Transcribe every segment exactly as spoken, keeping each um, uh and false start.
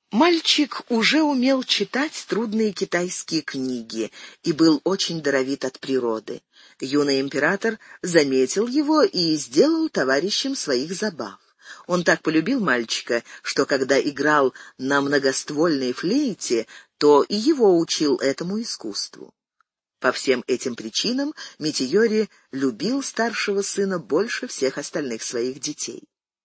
Мальчик уже умел читать трудные китайские книги и был очень даровит от природы. Юный император заметил его и сделал товарищем своих забав. Он так полюбил мальчика, что когда играл на многоствольной флейте, то и его учил этому искусству. По всем этим причинам Митийори любил старшего сына больше всех остальных своих детей.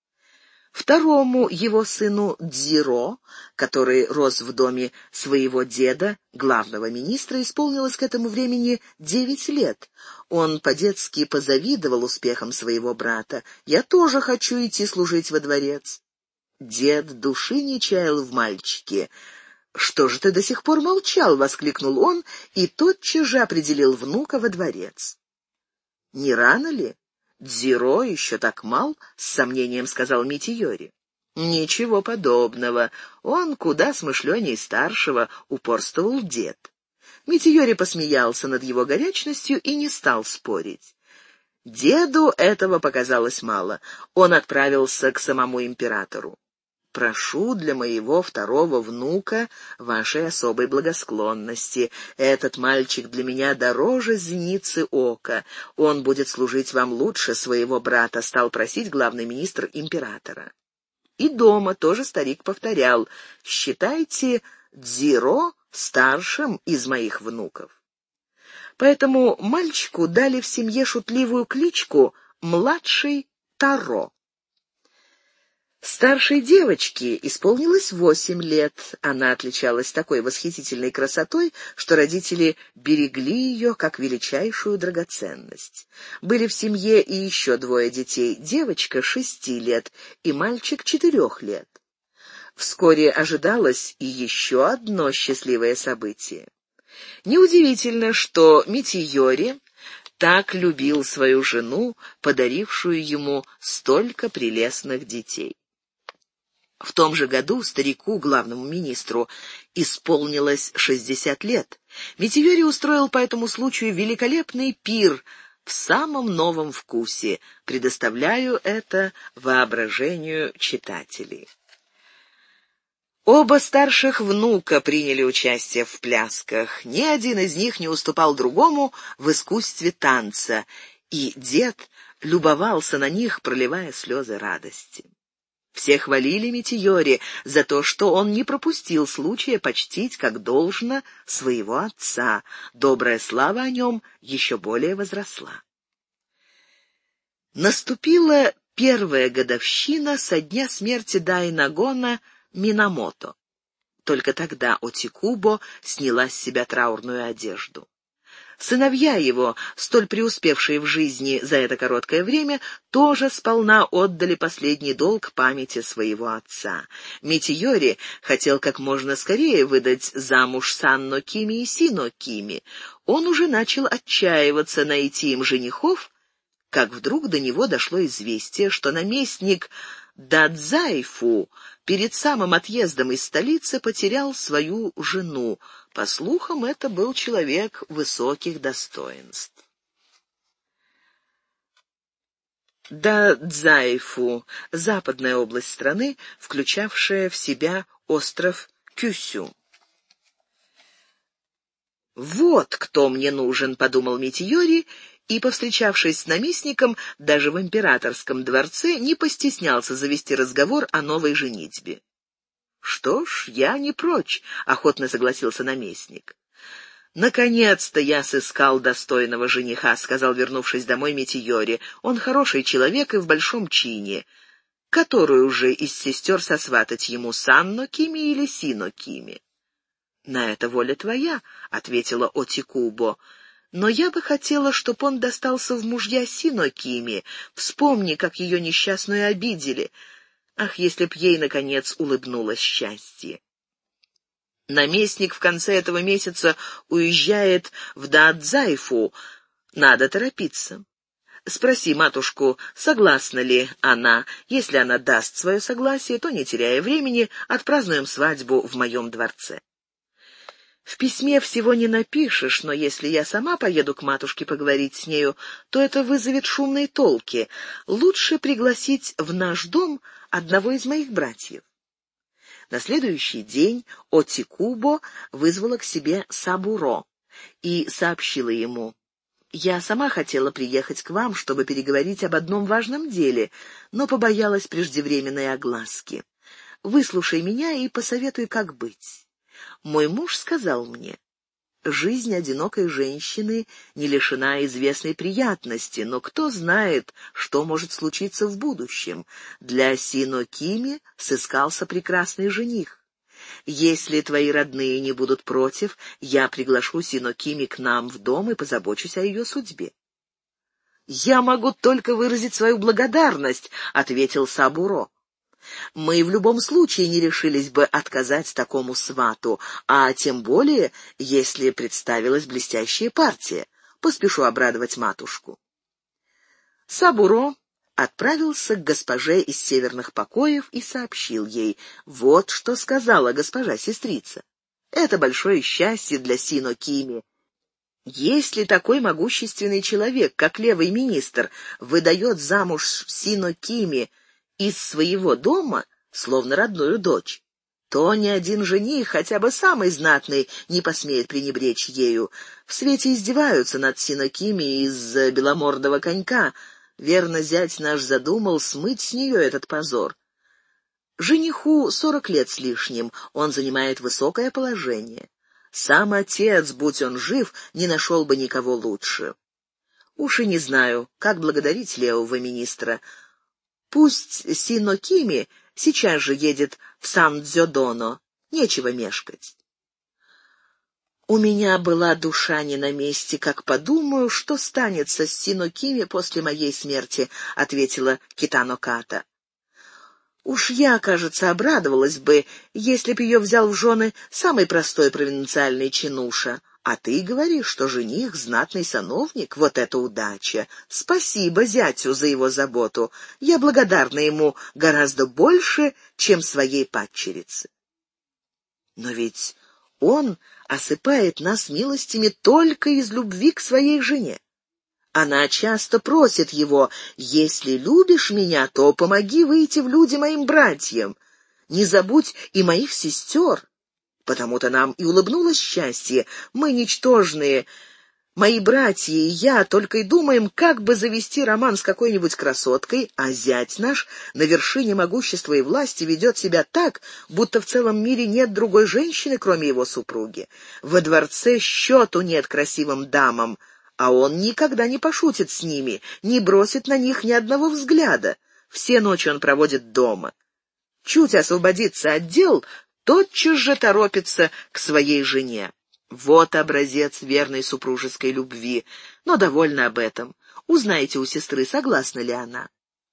Второму его сыну Дзиро, который рос в доме своего деда, главного министра, исполнилось к этому времени девять лет. Он по-детски позавидовал успехам своего брата. «Я тоже хочу идти служить во дворец». Дед души не чаял в мальчике. «Что же ты до сих пор молчал?» — воскликнул он и тотчас же определил внука во дворец. «Не рано ли? Дзиро еще так мал», — с сомнением сказал Митийори. «Ничего подобного. Он куда смышленней старшего», — упорствовал дед. Митийори посмеялся над его горячностью и не стал спорить. Деду этого показалось мало. Он отправился к самому императору. «Прошу для моего второго внука вашей особой благосклонности. Этот мальчик для меня дороже зеницы ока. Он будет служить вам лучше своего брата», — стал просить главный министр императора. И дома тоже старик повторял: «Считайте Дзиро старшим из моих внуков». Поэтому мальчику дали в семье шутливую кличку «Младший Таро». Старшей девочке исполнилось восемь лет. Она отличалась такой восхитительной красотой, что родители берегли ее как величайшую драгоценность. Были в семье и еще двое детей: девочка шести лет и мальчик четырех лет. Вскоре ожидалось и еще одно счастливое событие. Неудивительно, что Митийори так любил свою жену, подарившую ему столько прелестных детей. В том же году старику, главному министру, исполнилось шестьдесят лет. Митийори устроил по этому случаю великолепный пир в самом новом вкусе. Предоставляю это воображению читателей. Оба старших внука приняли участие в плясках. Ни один из них не уступал другому в искусстве танца, и дед любовался на них, проливая слезы радости. Все хвалили Митийори за то, что он не пропустил случая почтить, как должно, своего отца. Добрая слава о нем еще более возросла. Наступила первая годовщина со дня смерти Дайнагона Минамото. Только тогда Отикубо сняла с себя траурную одежду. Сыновья его, столь преуспевшие в жизни за это короткое время, тоже сполна отдали последний долг памяти своего отца. Митийори хотел как можно скорее выдать замуж Санно Кими и Сино Кими. Он уже начал отчаиваться найти им женихов, как вдруг до него дошло известие, что наместник Дадзайфу перед самым отъездом из столицы потерял свою жену. По слухам, это был человек высоких достоинств. Дадзайфу — западная область страны, включавшая в себя остров Кюсю. «Вот кто мне нужен», — подумал Митийори, и, повстречавшись с наместником, даже в императорском дворце не постеснялся завести разговор о новой женитьбе. «Что ж, я не прочь», — охотно согласился наместник. «Наконец-то я сыскал достойного жениха», — сказал, вернувшись домой, Митийори. «Он хороший человек и в большом чине. Которую же из сестер сосватать ему, Санно Кими или Сино Кими?» «На это воля твоя», — ответила Отикубо. «Но я бы хотела, чтоб он достался в мужья Сино Кими. Вспомни, как ее несчастную обидели. Ах, если б ей, наконец, улыбнулось счастье!» «Наместник в конце этого месяца уезжает в Дадзайфу. Надо торопиться. Спроси матушку, согласна ли она. Если она даст свое согласие, то, не теряя времени, отпразднуем свадьбу в моем дворце». «В письме всего не напишешь, но если я сама поеду к матушке поговорить с нею, то это вызовет шумные толки. Лучше пригласить в наш дом одного из моих братьев». На следующий день Отикубо вызвала к себе Сабуро и сообщила ему: «Я сама хотела приехать к вам, чтобы переговорить об одном важном деле, но побоялась преждевременной огласки. Выслушай меня и посоветуй, как быть. Мой муж сказал мне: жизнь одинокой женщины не лишена известной приятности, но кто знает, что может случиться в будущем. Для Сино Кими сыскался прекрасный жених. Если твои родные не будут против, я приглашу Сино Кими к нам в дом и позабочусь о ее судьбе». «Я могу только выразить свою благодарность», — ответил Сабуро. «Мы в любом случае не решились бы отказать такому свату, а тем более, если представилась блестящая партия. Поспешу обрадовать матушку». Сабуро отправился к госпоже из северных покоев и сообщил ей: «Вот что сказала госпожа-сестрица. Это большое счастье для Сино Кими. Если такой могущественный человек, как левый министр, выдает замуж Сино Кими из своего дома, словно родную дочь, то ни один жених, хотя бы самый знатный, не посмеет пренебречь ею. В свете издеваются над Сино Кими из-за беломордого конька. Верно, зять наш задумал смыть с нее этот позор. Жениху сорок лет с лишним, он занимает высокое положение. Сам отец, будь он жив, не нашел бы никого лучше. Уж и не знаю, как благодарить левого министра. Пусть Сино Кими сейчас же едет в Сан-Дзёдоно, нечего мешкать». «У меня была душа не на месте, как подумаю, что станется с Сино Кими после моей смерти», — ответила Китано Ката. «Уж я, кажется, обрадовалась бы, если б ее взял в жены самый простой провинциальный чинуша. А ты говоришь, что жених — знатный сановник, вот это удача. Спасибо зятю за его заботу. Я благодарна ему гораздо больше, чем своей падчерице». «Но ведь он осыпает нас милостями только из любви к своей жене. Она часто просит его: «Если любишь меня, то помоги выйти в люди моим братьям. Не забудь и моих сестер». Потому-то нам и улыбнулось счастье. Мы ничтожные, мои братья и я только и думаем, как бы завести роман с какой-нибудь красоткой, а зять наш на вершине могущества и власти ведет себя так, будто в целом мире нет другой женщины, кроме его супруги. Во дворце счету нет красивым дамам, а он никогда не пошутит с ними, не бросит на них ни одного взгляда. Все ночи он проводит дома. Чуть освободится от дел, тотчас же торопится к своей жене. Вот образец верной супружеской любви. Но довольно об этом. Узнайте у сестры, согласна ли она.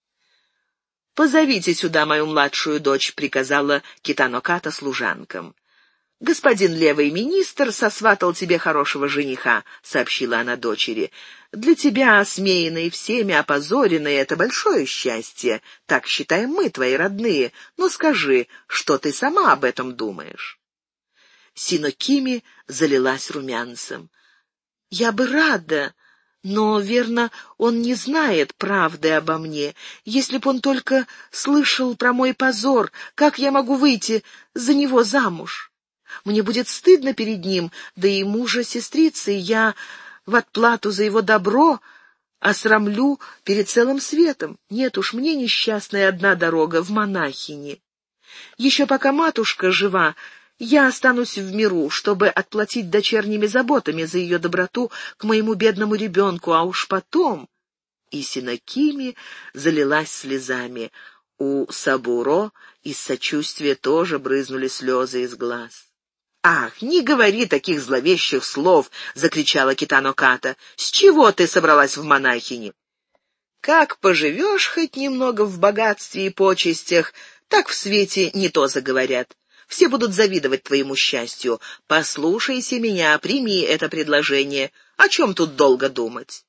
«Позовите сюда мою младшую дочь», — приказала Китано Ката служанкам. «Господин левый министр сосватал тебе хорошего жениха», — сообщила она дочери. «Для тебя, осмеянной всеми, опозоренной, это большое счастье. Так считаем мы, твои родные. Но скажи, что ты сама об этом думаешь?» Сино Кими залилась румянцем. «Я бы рада, но, верно, он не знает правды обо мне. Если б он только слышал про мой позор, как я могу выйти за него замуж? Мне будет стыдно перед ним, да и мужа сестрицы я в отплату за его добро осрамлю перед целым светом. Нет уж, мне несчастная одна дорога в монахини. Еще пока матушка жива, я останусь в миру, чтобы отплатить дочерними заботами за ее доброту к моему бедному ребенку, а уж потом...» И Сино Кими залилась слезами. У Сабуро из сочувствия тоже брызнули слезы из глаз. «Ах, не говори таких зловещих слов!» — закричала Китано Ката. «С чего ты собралась в монахини? Как поживешь хоть немного в богатстве и почестях, так в свете не то заговорят. Все будут завидовать твоему счастью. Послушайся меня, прими это предложение. О чем тут долго думать?»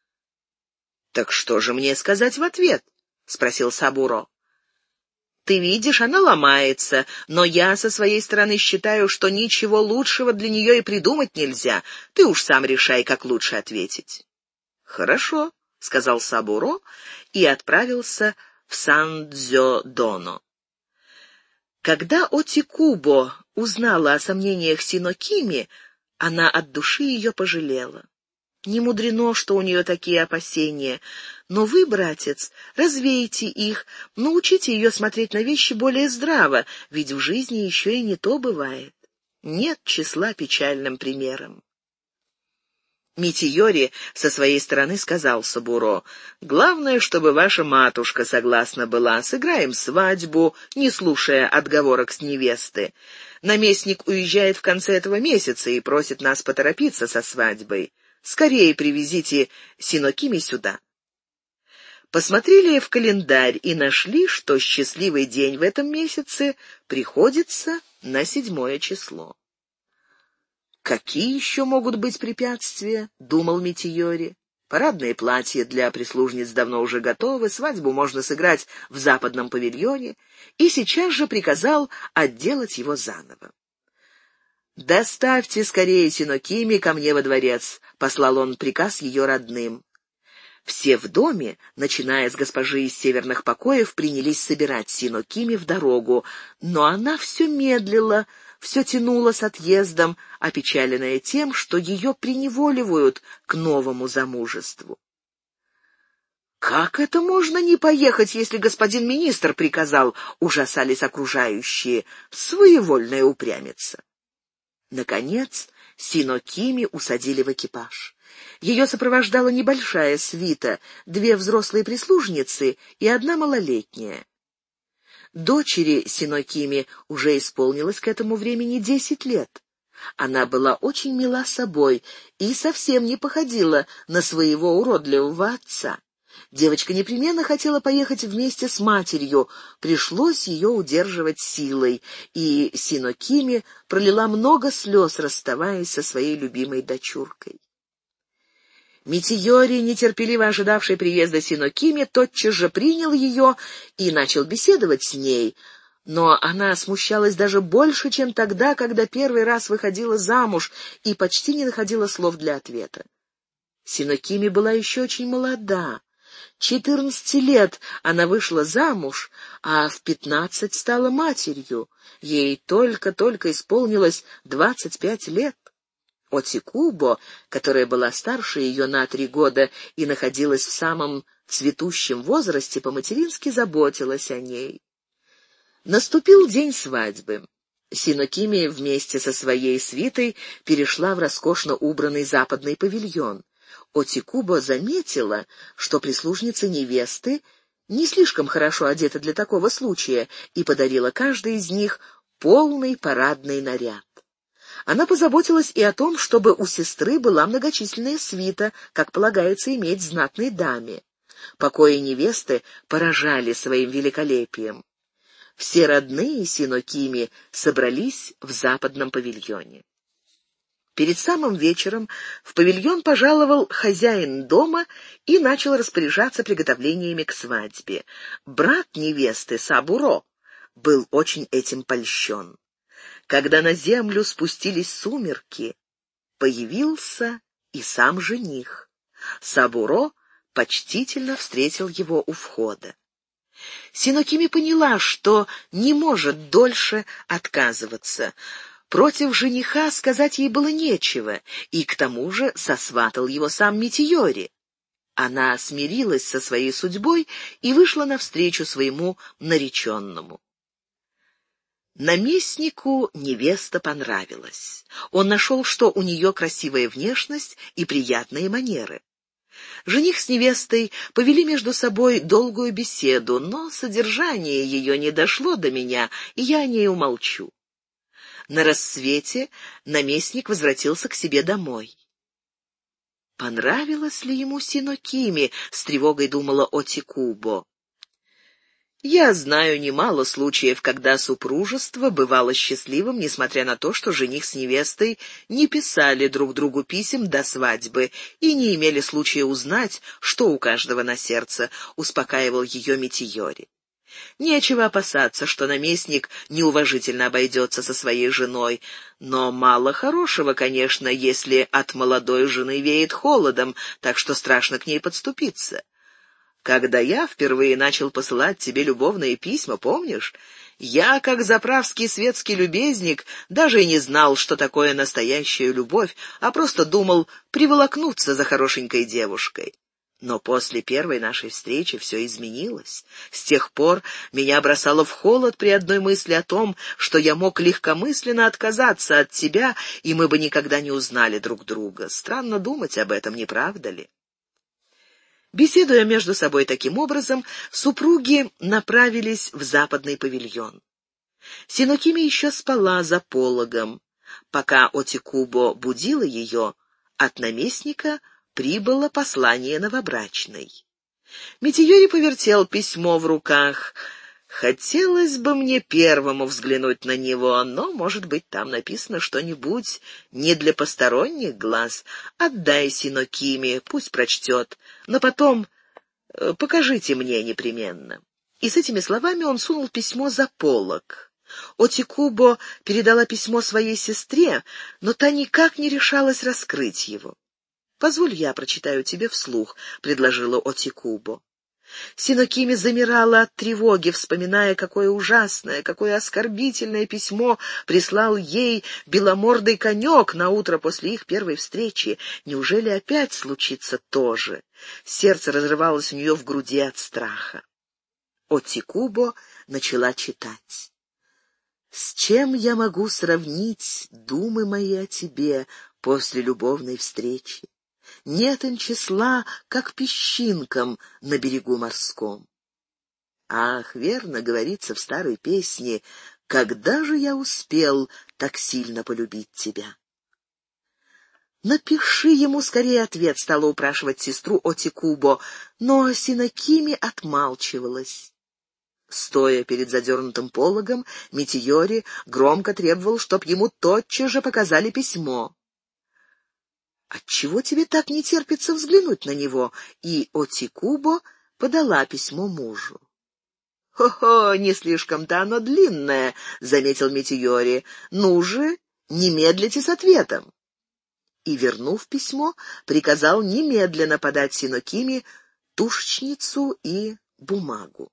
«Так что же мне сказать в ответ?» — спросил Сабуро. «Ты видишь, она ломается, но я со своей стороны считаю, что ничего лучшего для нее и придумать нельзя. Ты уж сам решай, как лучше ответить». «Хорошо», — сказал Сабуро и отправился в Сан-Дзё-Доно. Когда Отикубо узнала о сомнениях Синокими, она от души ее пожалела. Не мудрено, что у нее такие опасения, но вы, братец, развейте их, научите ее смотреть на вещи более здраво, ведь в жизни еще и не то бывает. Нет числа печальным примером. Митийори со своей стороны сказал Сабуро: «Главное, чтобы ваша матушка согласна была. Сыграем свадьбу, не слушая отговорок с невесты. Наместник уезжает в конце этого месяца и просит нас поторопиться со свадьбой. Скорее привезите Синокими сюда». Посмотрели в календарь и нашли, что счастливый день в этом месяце приходится на седьмое число. «Какие еще могут быть препятствия?» — думал Митийори. «Парадные платья для прислужниц давно уже готовы, свадьбу можно сыграть в западном павильоне», и сейчас же приказал отделать его заново. «Доставьте скорее Синокими ко мне во дворец», — послал он приказ ее родным. Все в доме, начиная с госпожи из северных покоев, принялись собирать Синокими в дорогу, но она все медлила, все тянула с отъездом, опечаленная тем, что ее преневоливают к новому замужеству. «Как это можно не поехать, если господин министр приказал?» — ужасались окружающие. «Своевольная упрямица». Наконец Синокими усадили в экипаж. Ее сопровождала небольшая свита, две взрослые прислужницы и одна малолетняя. Дочери Синокими уже исполнилось к этому времени десять лет. Она была очень мила собой и совсем не походила на своего уродливого отца. Девочка непременно хотела поехать вместе с матерью, пришлось ее удерживать силой, и Синокими пролила много слез, расставаясь со своей любимой дочуркой. Митийори, нетерпеливо ожидавший приезда Синокими, тотчас же принял ее и начал беседовать с ней, но она смущалась даже больше, чем тогда, когда первый раз выходила замуж и почти не находила слов для ответа. Синокими была еще очень молода. Четырнадцати лет она вышла замуж, а в пятнадцать стала матерью. Ей только-только исполнилось двадцать пять лет. Отикубо, которая была старше ее на три года и находилась в самом цветущем возрасте, по-матерински заботилась о ней. Наступил день свадьбы. Синокими вместе со своей свитой перешла в роскошно убранный западный павильон. Отикубо заметила, что прислужницы невесты не слишком хорошо одеты для такого случая, и подарила каждой из них полный парадный наряд. Она позаботилась и о том, чтобы у сестры была многочисленная свита, как полагается иметь знатной даме. Покои невесты поражали своим великолепием. Все родные Синокими собрались в западном павильоне. Перед самым вечером в павильон пожаловал хозяин дома и начал распоряжаться приготовлениями к свадьбе. Брат невесты, Сабуро, был очень этим польщен. Когда на землю спустились сумерки, появился и сам жених. Сабуро почтительно встретил его у входа. Синокими поняла, что не может дольше отказываться. Против жениха сказать ей было нечего, и к тому же сосватал его сам Митийори. Она смирилась со своей судьбой и вышла навстречу своему нареченному. Наместнику невеста понравилась. Он нашел, что у нее красивая внешность и приятные манеры. Жених с невестой повели между собой долгую беседу, но содержание ее не дошло до меня, и я о ней умолчу. На рассвете наместник возвратился к себе домой. Понравилось ли ему Синокими, с тревогой думала Отикубо. Я знаю немало случаев, когда супружество бывало счастливым, несмотря на то, что жених с невестой не писали друг другу писем до свадьбы и не имели случая узнать, что у каждого на сердце, успокаивал ее Митийори. Нечего опасаться, что наместник неуважительно обойдется со своей женой, но мало хорошего, конечно, если от молодой жены веет холодом, так что страшно к ней подступиться. Когда я впервые начал посылать тебе любовные письма, помнишь, Я, как заправский светский любезник, даже и не знал, что такое настоящая любовь, а просто думал приволокнуться за хорошенькой девушкой. Но после первой нашей встречи все изменилось. С тех пор меня бросало в холод при одной мысли о том, что я мог легкомысленно отказаться от тебя, и мы бы никогда не узнали друг друга. Странно думать об этом, не правда ли? Беседуя между собой таким образом, супруги направились в западный павильон. Синокими еще спала за пологом. Пока Отикубо будила ее, от наместника прибыло послание новобрачной. Митийори повертел письмо в руках. Хотелось бы мне первому взглянуть на него, но, может быть, там написано что-нибудь не для посторонних глаз. Отдай Синокими, пусть прочтет, но потом э, покажите мне непременно. И с этими словами он сунул письмо за полог. Отикубо передала письмо своей сестре, но та никак не решалась раскрыть его. «Позволь, я прочитаю тебе вслух», — предложила Отикубо. Синокими замирала от тревоги, вспоминая, какое ужасное, какое оскорбительное письмо прислал ей беломордый конек на утро после их первой встречи. Неужели опять случится то же? Сердце разрывалось у нее в груди от страха. Отикубо начала читать. «С чем я могу сравнить думы мои о тебе после любовной встречи? Нет им числа, как песчинкам на берегу морском. Ах, верно говорится в старой песне: когда же я успел так сильно полюбить тебя?» «Напиши ему скорее ответ», — стала упрашивать сестру Отикубо, но Синокими отмалчивалась. Стоя перед задернутым пологом, Митийори громко требовал, чтоб ему тотчас же показали письмо. «Отчего тебе так не терпится взглянуть на него?» И Отикубо подала письмо мужу. «Хо-хо, не слишком-то оно длинное», — заметил Митийори. «Ну же, не медлите с ответом». И, вернув письмо, приказал немедленно подать Синокими тушечницу и бумагу.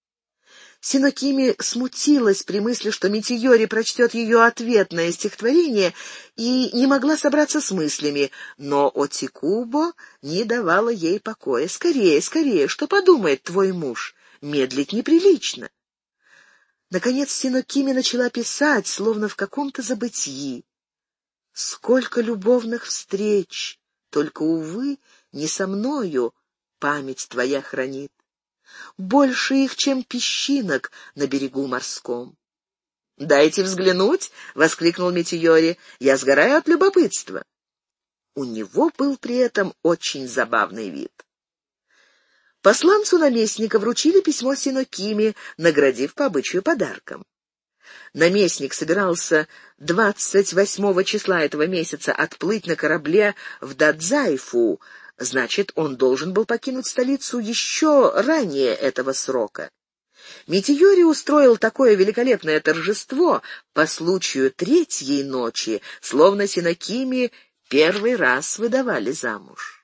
Синокими смутилась при мысли, что Митийори прочтет ее ответное стихотворение, и не могла собраться с мыслями, но Отикубо не давала ей покоя. «Скорее, скорее, что подумает твой муж? Медлить неприлично». Наконец Синокими начала писать, словно в каком-то забытьи. «Сколько любовных встреч, только, увы, не со мною память твоя хранит. Больше их, чем песчинок на берегу морском». «Дайте взглянуть!» — воскликнул Митийори. «Я сгораю от любопытства». У него был при этом очень забавный вид. Посланцу наместника вручили письмо Синокими, наградив по обычаю подарком. Наместник собирался двадцать восьмого числа этого месяца отплыть на корабле в Дадзайфу. Значит, он должен был покинуть столицу еще ранее этого срока. Митийори устроил такое великолепное торжество по случаю третьей ночи, словно Синокими первый раз выдавали замуж.